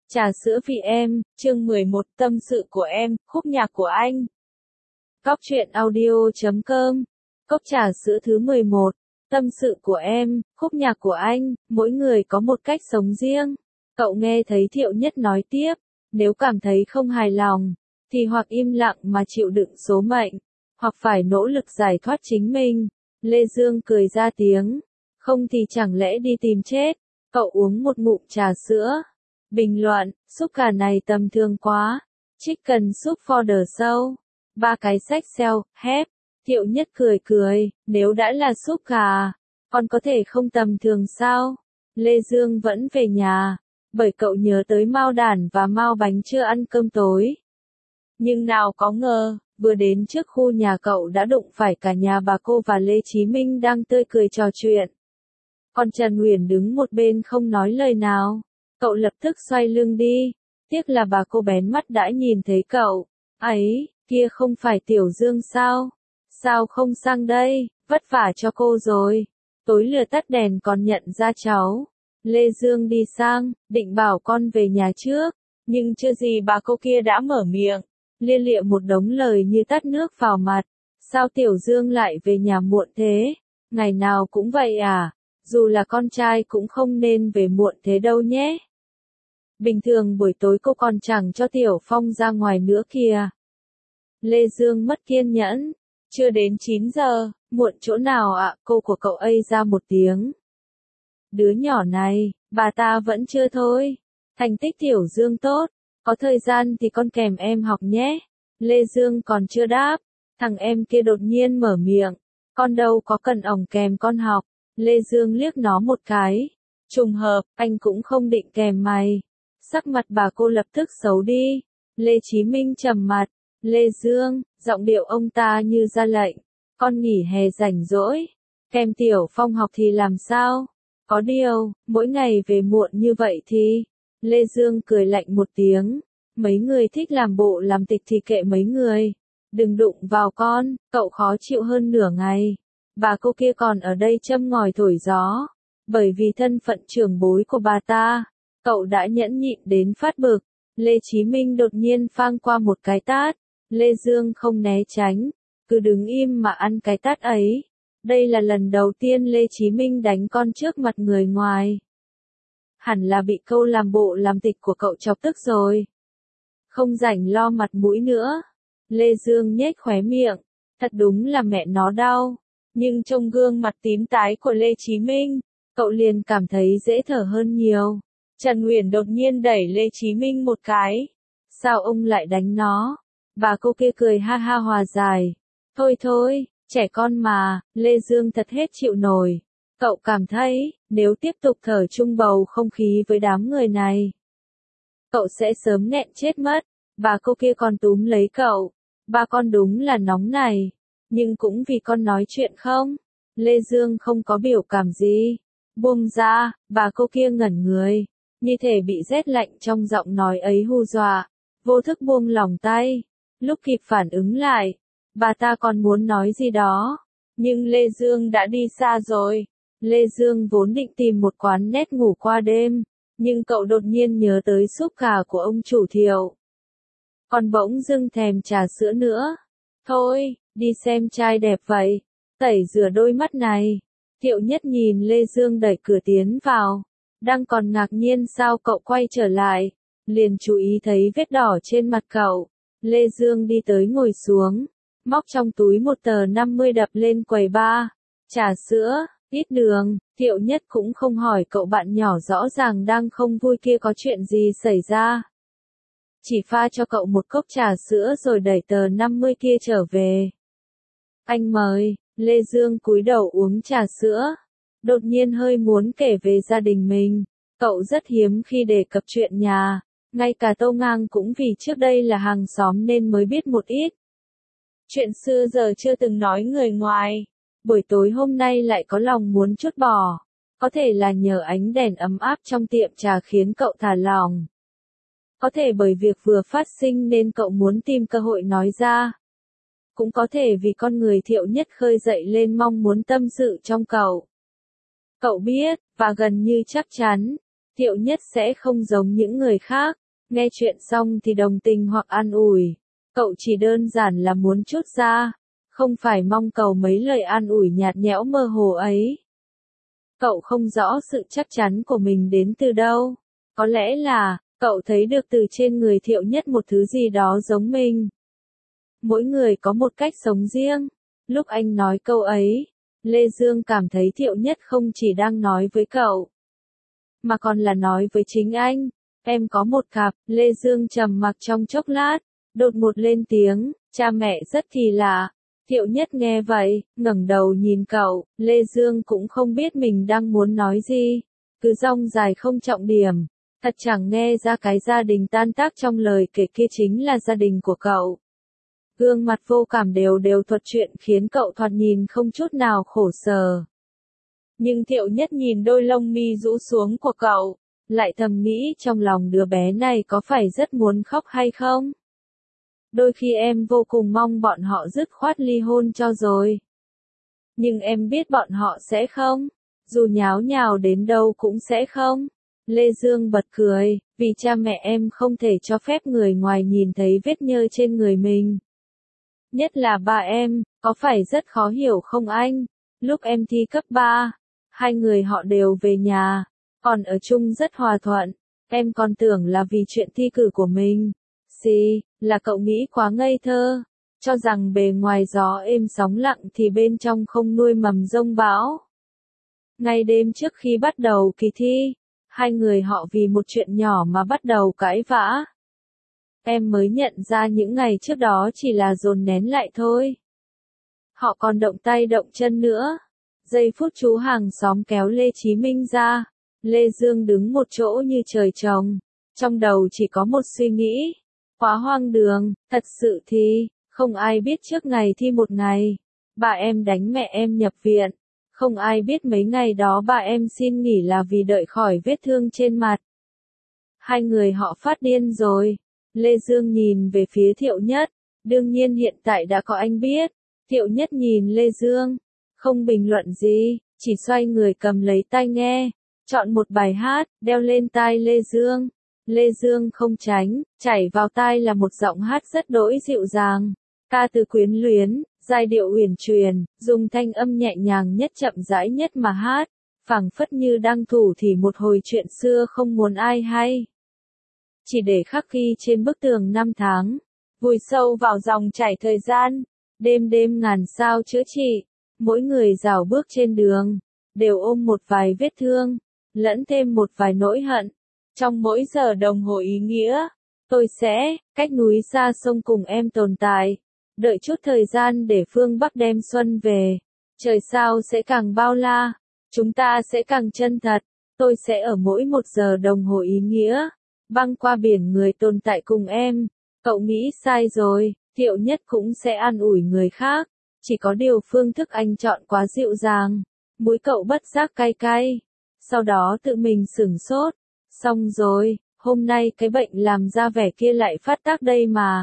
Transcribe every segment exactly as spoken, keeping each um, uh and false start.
Trà sữa vì em, chương mười một, tâm sự của em, khúc nhạc của anh. Cóc truyện audio chấm com. Cốc trà sữa thứ mười một. Tâm sự của em, khúc nhạc của anh, mỗi người có một cách sống riêng. Cậu nghe thấy Thiệu Nhất nói tiếp, nếu cảm thấy không hài lòng, thì hoặc im lặng mà chịu đựng số mệnh, hoặc phải nỗ lực giải thoát chính mình. Lê Dương cười ra tiếng, không thì chẳng lẽ đi tìm chết. Cậu uống một ngụm trà sữa. Bình luận, súp gà này tầm thường quá. Chicken soup for the soul. Ba cái sách xeo, hép. Thiệu Nhất cười cười, nếu đã là súp gà, còn có thể không tầm thường sao? Lê Dương vẫn về nhà, bởi cậu nhớ tới Mao Đản và Mao Bánh chưa ăn cơm tối. Nhưng nào có ngờ, vừa đến trước khu nhà cậu đã đụng phải cả nhà bà cô và Lê Chí Minh đang tươi cười trò chuyện. Còn Trần Uyển đứng một bên không nói lời nào. Cậu lập tức xoay lưng đi, tiếc là bà cô bén mắt đã nhìn thấy cậu. Ấy, kia không phải Tiểu Dương sao? Sao không sang đây, vất vả cho cô rồi. Tối lửa tắt đèn còn nhận ra cháu. Lê Dương đi sang, định bảo con về nhà trước, nhưng chưa gì bà cô kia đã mở miệng, lia lịa một đống lời như tát nước vào mặt. Sao Tiểu Dương lại về nhà muộn thế? Ngày nào cũng vậy à? Dù là con trai cũng không nên về muộn thế đâu nhé. Bình thường buổi tối cô còn chẳng cho Tiểu Phong ra ngoài nữa kìa. Lê Dương mất kiên nhẫn. Chưa đến chín giờ, muộn chỗ nào ạ? À? Cô của cậu ấy ra một tiếng. Đứa nhỏ này, bà ta vẫn chưa thôi. Thành tích Tiểu Dương tốt, có thời gian thì con kèm em học nhé. Lê Dương còn chưa đáp, thằng em kia đột nhiên mở miệng. Con đâu có cần ổng kèm con học. Lê Dương liếc nó một cái. Trùng hợp, anh cũng không định kèm mày. Sắc mặt bà cô lập tức xấu đi. Lê Chí Minh trầm mặt. Lê Dương, giọng điệu ông ta như ra lệnh. Con nghỉ hè rảnh rỗi. Kèm Tiểu Phong học thì làm sao? Có điều, mỗi ngày về muộn như vậy thì... Lê Dương cười lạnh một tiếng. Mấy người thích làm bộ làm tịch thì kệ mấy người. Đừng đụng vào con, cậu khó chịu hơn nửa ngày. Bà cô kia còn ở đây châm ngòi thổi gió. Bởi vì thân phận trưởng bối của bà ta, cậu đã nhẫn nhịn đến phát bực. Lê Chí Minh đột nhiên phang qua một cái tát. Lê Dương không né tránh, cứ đứng im mà ăn cái tát ấy. Đây là lần đầu tiên Lê Chí Minh đánh con trước mặt người ngoài. Hẳn là bị câu làm bộ làm tịch của cậu chọc tức rồi. Không rảnh lo mặt mũi nữa. Lê Dương nhếch khóe miệng. Thật đúng là mẹ nó đau. Nhưng trông gương mặt tím tái của Lê Chí Minh, cậu liền cảm thấy dễ thở hơn nhiều. Trần Uyển đột nhiên đẩy Lê Chí Minh một cái. Sao ông lại đánh nó? Bà cô kia cười ha ha hòa giải. Thôi thôi, trẻ con mà. Lê Dương thật hết chịu nổi. Cậu cảm thấy, nếu tiếp tục thở chung bầu không khí với đám người này, cậu sẽ sớm nghẹn chết mất. Bà cô kia còn túm lấy cậu. Ba con đúng là nóng này. Nhưng cũng vì con nói chuyện không? Lê Dương không có biểu cảm gì. Buông ra, bà cô kia ngẩn người. Như thể bị rét lạnh trong giọng nói ấy hù dọa. Vô thức buông lòng tay. Lúc kịp phản ứng lại, bà ta còn muốn nói gì đó. Nhưng Lê Dương đã đi xa rồi. Lê Dương vốn định tìm một quán nét ngủ qua đêm. Nhưng cậu đột nhiên nhớ tới súp gà của ông chủ Thiệu. Còn bỗng dưng thèm trà sữa nữa. Thôi, đi xem trai đẹp vậy. Tẩy rửa đôi mắt này. Thiệu Nhất nhìn Lê Dương đẩy cửa tiến vào. Đang còn ngạc nhiên sao cậu quay trở lại. Liền chú ý thấy vết đỏ trên mặt cậu. Lê Dương đi tới ngồi xuống. Móc trong túi một tờ năm mươi đập lên quầy bar. Trà sữa, ít đường. Thiệu Nhất cũng không hỏi cậu bạn nhỏ rõ ràng đang không vui kia có chuyện gì xảy ra. Chỉ pha cho cậu một cốc trà sữa rồi đẩy tờ năm mươi kia trở về. Anh mời. Lê Dương cúi đầu uống trà sữa. Đột nhiên hơi muốn kể về gia đình mình. Cậu rất hiếm khi đề cập chuyện nhà. Ngay cả Tô Ngang cũng vì trước đây là hàng xóm nên mới biết một ít. Chuyện xưa giờ chưa từng nói người ngoài. Buổi tối hôm nay lại có lòng muốn trút bỏ. Có thể là nhờ ánh đèn ấm áp trong tiệm trà khiến cậu thả lỏng. Có thể bởi việc vừa phát sinh nên cậu muốn tìm cơ hội nói ra. Cũng có thể vì con người Thiệu Nhất khơi dậy lên mong muốn tâm sự trong cậu. Cậu biết, và gần như chắc chắn, Thiệu Nhất sẽ không giống những người khác, nghe chuyện xong thì đồng tình hoặc an ủi. Cậu chỉ đơn giản là muốn trút ra, không phải mong cầu mấy lời an ủi nhạt nhẽo mơ hồ ấy. Cậu không rõ sự chắc chắn của mình đến từ đâu. Có lẽ là, cậu thấy được từ trên người Thiệu Nhất một thứ gì đó giống mình. Mỗi người có một cách sống riêng. Lúc anh nói câu ấy, Lê Dương cảm thấy Thiệu Nhất không chỉ đang nói với cậu, mà còn là nói với chính anh. Em có một cặp. Lê Dương trầm mặc trong chốc lát, đột ngột lên tiếng, cha mẹ rất kỳ lạ. Thiệu Nhất nghe vậy, ngẩng đầu nhìn cậu, Lê Dương cũng không biết mình đang muốn nói gì, cứ dong dài không trọng điểm. Thật chẳng nghe ra cái gia đình tan tác trong lời kể kia chính là gia đình của cậu. Gương mặt vô cảm đều đều thuật chuyện khiến cậu thoạt nhìn không chút nào khổ sở. Nhưng Thiệu Nhất nhìn đôi lông mi rũ xuống của cậu, lại thầm nghĩ trong lòng đứa bé này có phải rất muốn khóc hay không? Đôi khi em vô cùng mong bọn họ dứt khoát ly hôn cho rồi. Nhưng em biết bọn họ sẽ không, dù nháo nhào đến đâu cũng sẽ không. Lê Dương bật cười, vì cha mẹ em không thể cho phép người ngoài nhìn thấy vết nhơ trên người mình. Nhất là ba em, có phải rất khó hiểu không anh? Lúc em thi cấp ba, hai người họ đều về nhà, còn ở chung rất hòa thuận. Em còn tưởng là vì chuyện thi cử của mình. Xì, là cậu nghĩ quá ngây thơ, cho rằng bề ngoài gió êm sóng lặng thì bên trong không nuôi mầm giông bão. Ngay đêm trước khi bắt đầu kỳ thi, hai người họ vì một chuyện nhỏ mà bắt đầu cãi vã. Em mới nhận ra những ngày trước đó chỉ là dồn nén lại thôi. Họ còn động tay động chân nữa. Giây phút chú hàng xóm kéo Lê Chí Minh ra, Lê Dương đứng một chỗ như trời trồng, trong đầu chỉ có một suy nghĩ. Quá hoang đường, thật sự thì, không ai biết trước ngày thi một ngày, bà em đánh mẹ em nhập viện. Không ai biết mấy ngày đó bà em xin nghỉ là vì đợi khỏi vết thương trên mặt. Hai người họ phát điên rồi. Lê Dương nhìn về phía Thiệu Nhất. Đương nhiên hiện tại đã có anh biết. Thiệu Nhất nhìn Lê Dương, không bình luận gì, chỉ xoay người cầm lấy tai nghe, chọn một bài hát, đeo lên tai Lê Dương. Lê Dương không tránh, chảy vào tai là một giọng hát rất đỗi dịu dàng, ca từ quyến luyến, giai điệu uyển chuyển, dùng thanh âm nhẹ nhàng nhất chậm rãi nhất mà hát, phảng phất như đang thủ thỉ một hồi chuyện xưa không muốn ai hay. Chỉ để khắc ghi trên bức tường năm tháng, vùi sâu vào dòng chảy thời gian, đêm đêm ngàn sao chữa trị, mỗi người rảo bước trên đường, đều ôm một vài vết thương, lẫn thêm một vài nỗi hận. Trong mỗi giờ đồng hồ ý nghĩa, tôi sẽ, cách núi xa sông cùng em tồn tại, đợi chút thời gian để phương Bắc đem xuân về, trời sao sẽ càng bao la, chúng ta sẽ càng chân thật, tôi sẽ ở mỗi một giờ đồng hồ ý nghĩa, băng qua biển người tồn tại cùng em. Cậu nghĩ sai rồi, Thiệu Nhất cũng sẽ an ủi người khác, chỉ có điều phương thức anh chọn quá dịu dàng, mũi cậu bất giác cay cay, sau đó tự mình sửng sốt. Xong rồi, hôm nay cái bệnh làm ra vẻ kia lại phát tác đây mà.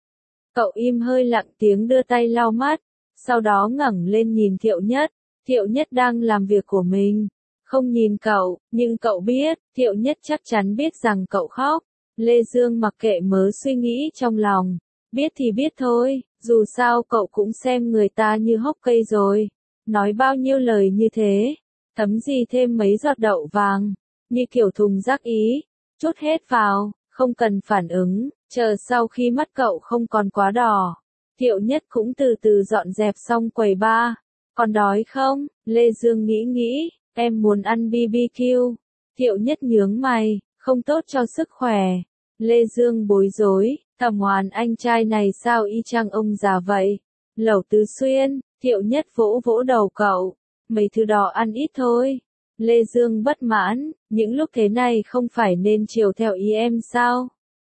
Cậu im hơi lặng tiếng đưa tay lau mắt, sau đó ngẩng lên nhìn Thiệu Nhất. Thiệu Nhất đang làm việc của mình, không nhìn cậu, nhưng cậu biết, Thiệu Nhất chắc chắn biết rằng cậu khóc. Lê Dương mặc kệ mớ suy nghĩ trong lòng, biết thì biết thôi, dù sao cậu cũng xem người ta như hốc cây rồi. Nói bao nhiêu lời như thế, thấm gì thêm mấy giọt đậu vàng. Như kiểu thùng rác ý, chút hết vào, không cần phản ứng, chờ sau khi mắt cậu không còn quá đỏ. Thiệu Nhất cũng từ từ dọn dẹp xong quầy bar. Còn đói không? Lê Dương nghĩ nghĩ, em muốn ăn bê bê kiu. Thiệu Nhất nhướng mày, không tốt cho sức khỏe. Lê Dương bối rối, Thẩm Hoàn anh trai này sao y chang ông già vậy? Lẩu Tứ Xuyên. Thiệu Nhất vỗ vỗ đầu cậu, mấy thứ đó ăn ít thôi. Lê Dương bất mãn, những lúc thế này không phải nên chiều theo ý em sao?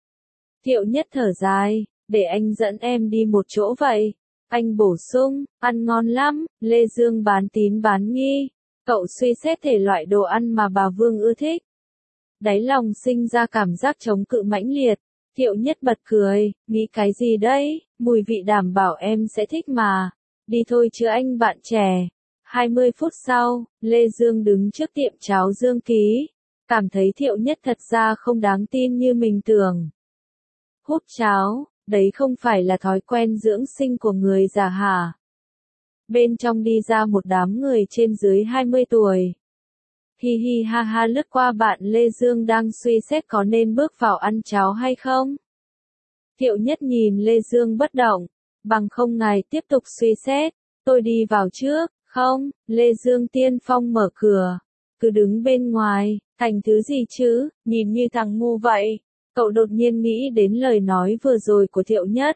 Thiệu Nhất thở dài, để anh dẫn em đi một chỗ vậy. Anh bổ sung, ăn ngon lắm. Lê Dương bán tín bán nghi, cậu suy xét thể loại đồ ăn mà bà Vương ưa thích. Đáy lòng sinh ra cảm giác chống cự mãnh liệt. Thiệu Nhất bật cười, nghĩ cái gì đấy, mùi vị đảm bảo em sẽ thích mà. Đi thôi chứ anh bạn trẻ. hai mươi phút sau, Lê Dương đứng trước tiệm cháo Dương Ký. cảm thấy Thiệu Nhất thật ra không đáng tin như mình tưởng. Hút cháo, đấy không phải là thói quen dưỡng sinh của người già hả? Bên trong đi ra một đám người trên dưới hai mươi tuổi. Hi hi ha ha lướt qua bạn Lê Dương đang suy xét có nên bước vào ăn cháo hay không. Thiệu Nhất nhìn Lê Dương bất động, bằng không ngài tiếp tục suy xét, tôi đi vào trước, không, Lê Dương tiên phong mở cửa, cứ đứng bên ngoài, thành thứ gì chứ, nhìn như thằng ngu vậy. Cậu đột nhiên nghĩ đến lời nói vừa rồi của Thiệu Nhất.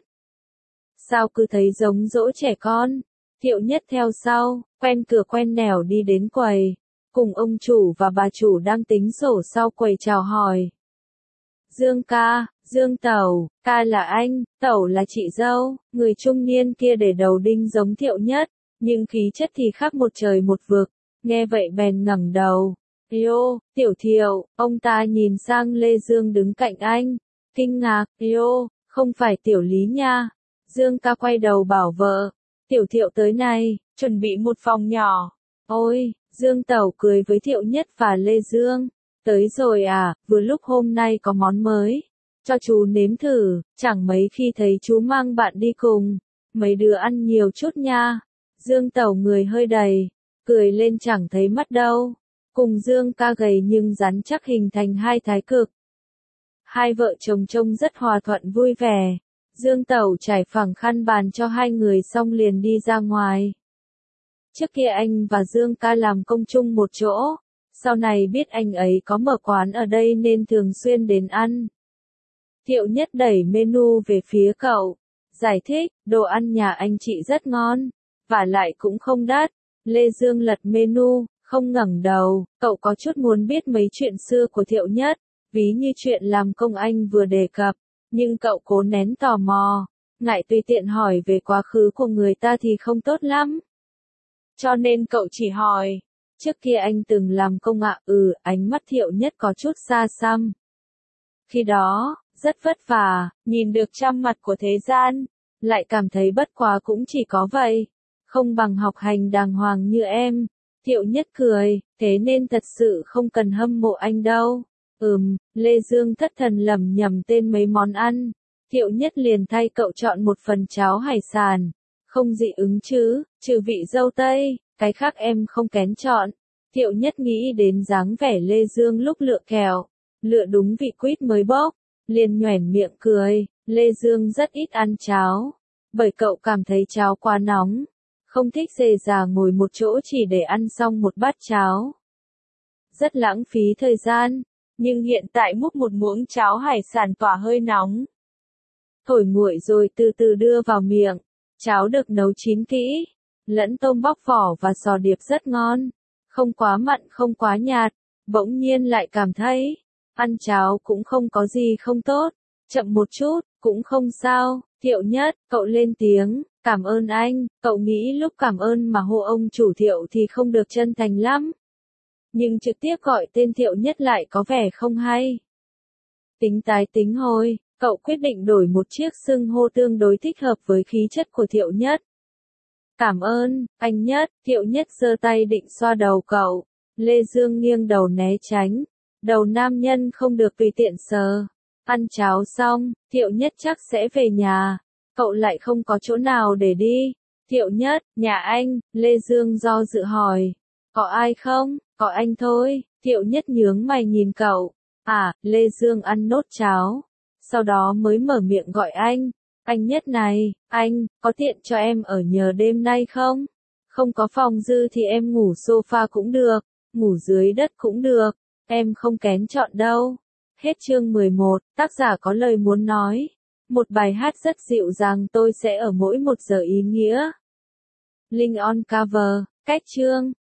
Sao cứ thấy giống dỗ trẻ con? Thiệu Nhất theo sau, quen cửa quen nẻo đi đến quầy, cùng ông chủ và bà chủ đang tính sổ sau quầy chào hỏi. Dương ca, Dương tẩu, ca là anh, tẩu là chị dâu, người trung niên kia để đầu đinh giống Thiệu Nhất, nhưng khí chất thì khác một trời một vực, nghe vậy bèn ngẩng đầu. Yêu, Tiểu Thiệu, ông ta nhìn sang Lê Dương đứng cạnh anh, kinh ngạc, yêu, không phải Tiểu Lý nha. Dương ca quay đầu bảo vợ, Tiểu Thiệu tới này, chuẩn bị một phòng nhỏ. Ôi, Dương tẩu cười với Thiệu Nhất và Lê Dương, tới rồi à, vừa lúc hôm nay có món mới, cho chú nếm thử, chẳng mấy khi thấy chú mang bạn đi cùng, mấy đứa ăn nhiều chút nha. Dương tẩu người hơi đầy, cười lên chẳng thấy mắt đâu. Cùng Dương ca gầy nhưng rắn chắc hình thành hai thái cực. Hai vợ chồng trông rất hòa thuận vui vẻ. Dương tẩu trải phẳng khăn bàn cho hai người xong liền đi ra ngoài. Trước kia anh và Dương ca làm công chung một chỗ, sau này biết anh ấy có mở quán ở đây nên thường xuyên đến ăn. Thiệu Nhất đẩy menu về phía cậu, giải thích, đồ ăn nhà anh chị rất ngon, vả lại cũng không đắt. Lê Dương lật menu, không ngẩng đầu, cậu có chút muốn biết mấy chuyện xưa của Thiệu Nhất, ví như chuyện làm công anh vừa đề cập, nhưng cậu cố nén tò mò, ngại tùy tiện hỏi về quá khứ của người ta thì không tốt lắm. Cho nên cậu chỉ hỏi, trước kia anh từng làm công ạ? Ừ, ánh mắt Thiệu Nhất có chút xa xăm. Khi đó, rất vất vả, nhìn được trăm mặt của thế gian, lại cảm thấy bất quá cũng chỉ có vậy, không bằng học hành đàng hoàng như em. Thiệu Nhất cười, thế nên thật sự không cần hâm mộ anh đâu. Ừm, Lê Dương thất thần lẩm nhẩm tên mấy món ăn. Thiệu Nhất liền thay cậu chọn một phần cháo hải sản. Không dị ứng chứ, trừ vị dâu tây, cái khác em không kén chọn. Thiệu Nhất nghĩ đến dáng vẻ Lê Dương lúc lựa kẹo. Lựa đúng vị quýt mới bốc, liền nhoẻn miệng cười. Lê Dương rất ít ăn cháo, bởi cậu cảm thấy cháo quá nóng. Không thích dề già ngồi một chỗ chỉ để ăn xong một bát cháo. Rất lãng phí thời gian, nhưng hiện tại múc một muỗng cháo hải sản tỏa hơi nóng. Thổi nguội rồi từ từ đưa vào miệng, cháo được nấu chín kỹ, lẫn tôm bóc vỏ và sò điệp rất ngon, không quá mặn không quá nhạt, bỗng nhiên lại cảm thấy, ăn cháo cũng không có gì không tốt, chậm một chút, cũng không sao. Thiệu Nhất, cậu lên tiếng, cảm ơn anh, cậu nghĩ lúc cảm ơn mà hô ông chủ Thiệu thì không được chân thành lắm. Nhưng trực tiếp gọi tên Thiệu Nhất lại có vẻ không hay. Tính tái tính hồi, cậu quyết định đổi một chiếc xưng hô tương đối thích hợp với khí chất của Thiệu Nhất. Cảm ơn, anh Nhất, Thiệu Nhất giơ tay định xoa đầu cậu. Lê Dương nghiêng đầu né tránh. Đầu nam nhân không được tùy tiện sờ. Ăn cháo xong, Thiệu Nhất chắc sẽ về nhà. Cậu lại không có chỗ nào để đi. Thiệu Nhất, nhà anh, Lê Dương do dự hỏi. Có ai không? Có anh thôi. Thiệu Nhất nhướng mày nhìn cậu. À, Lê Dương ăn nốt cháo. Sau đó mới mở miệng gọi anh. Anh Nhất này, anh, có tiện cho em ở nhờ đêm nay không? Không có phòng dư thì em ngủ sofa cũng được, ngủ dưới đất cũng được, em không kén chọn đâu. Hết chương mười một, tác giả có lời muốn nói. Một bài hát rất dịu dàng tôi sẽ ở mỗi một giờ ý nghĩa. Link on cover, cách chương.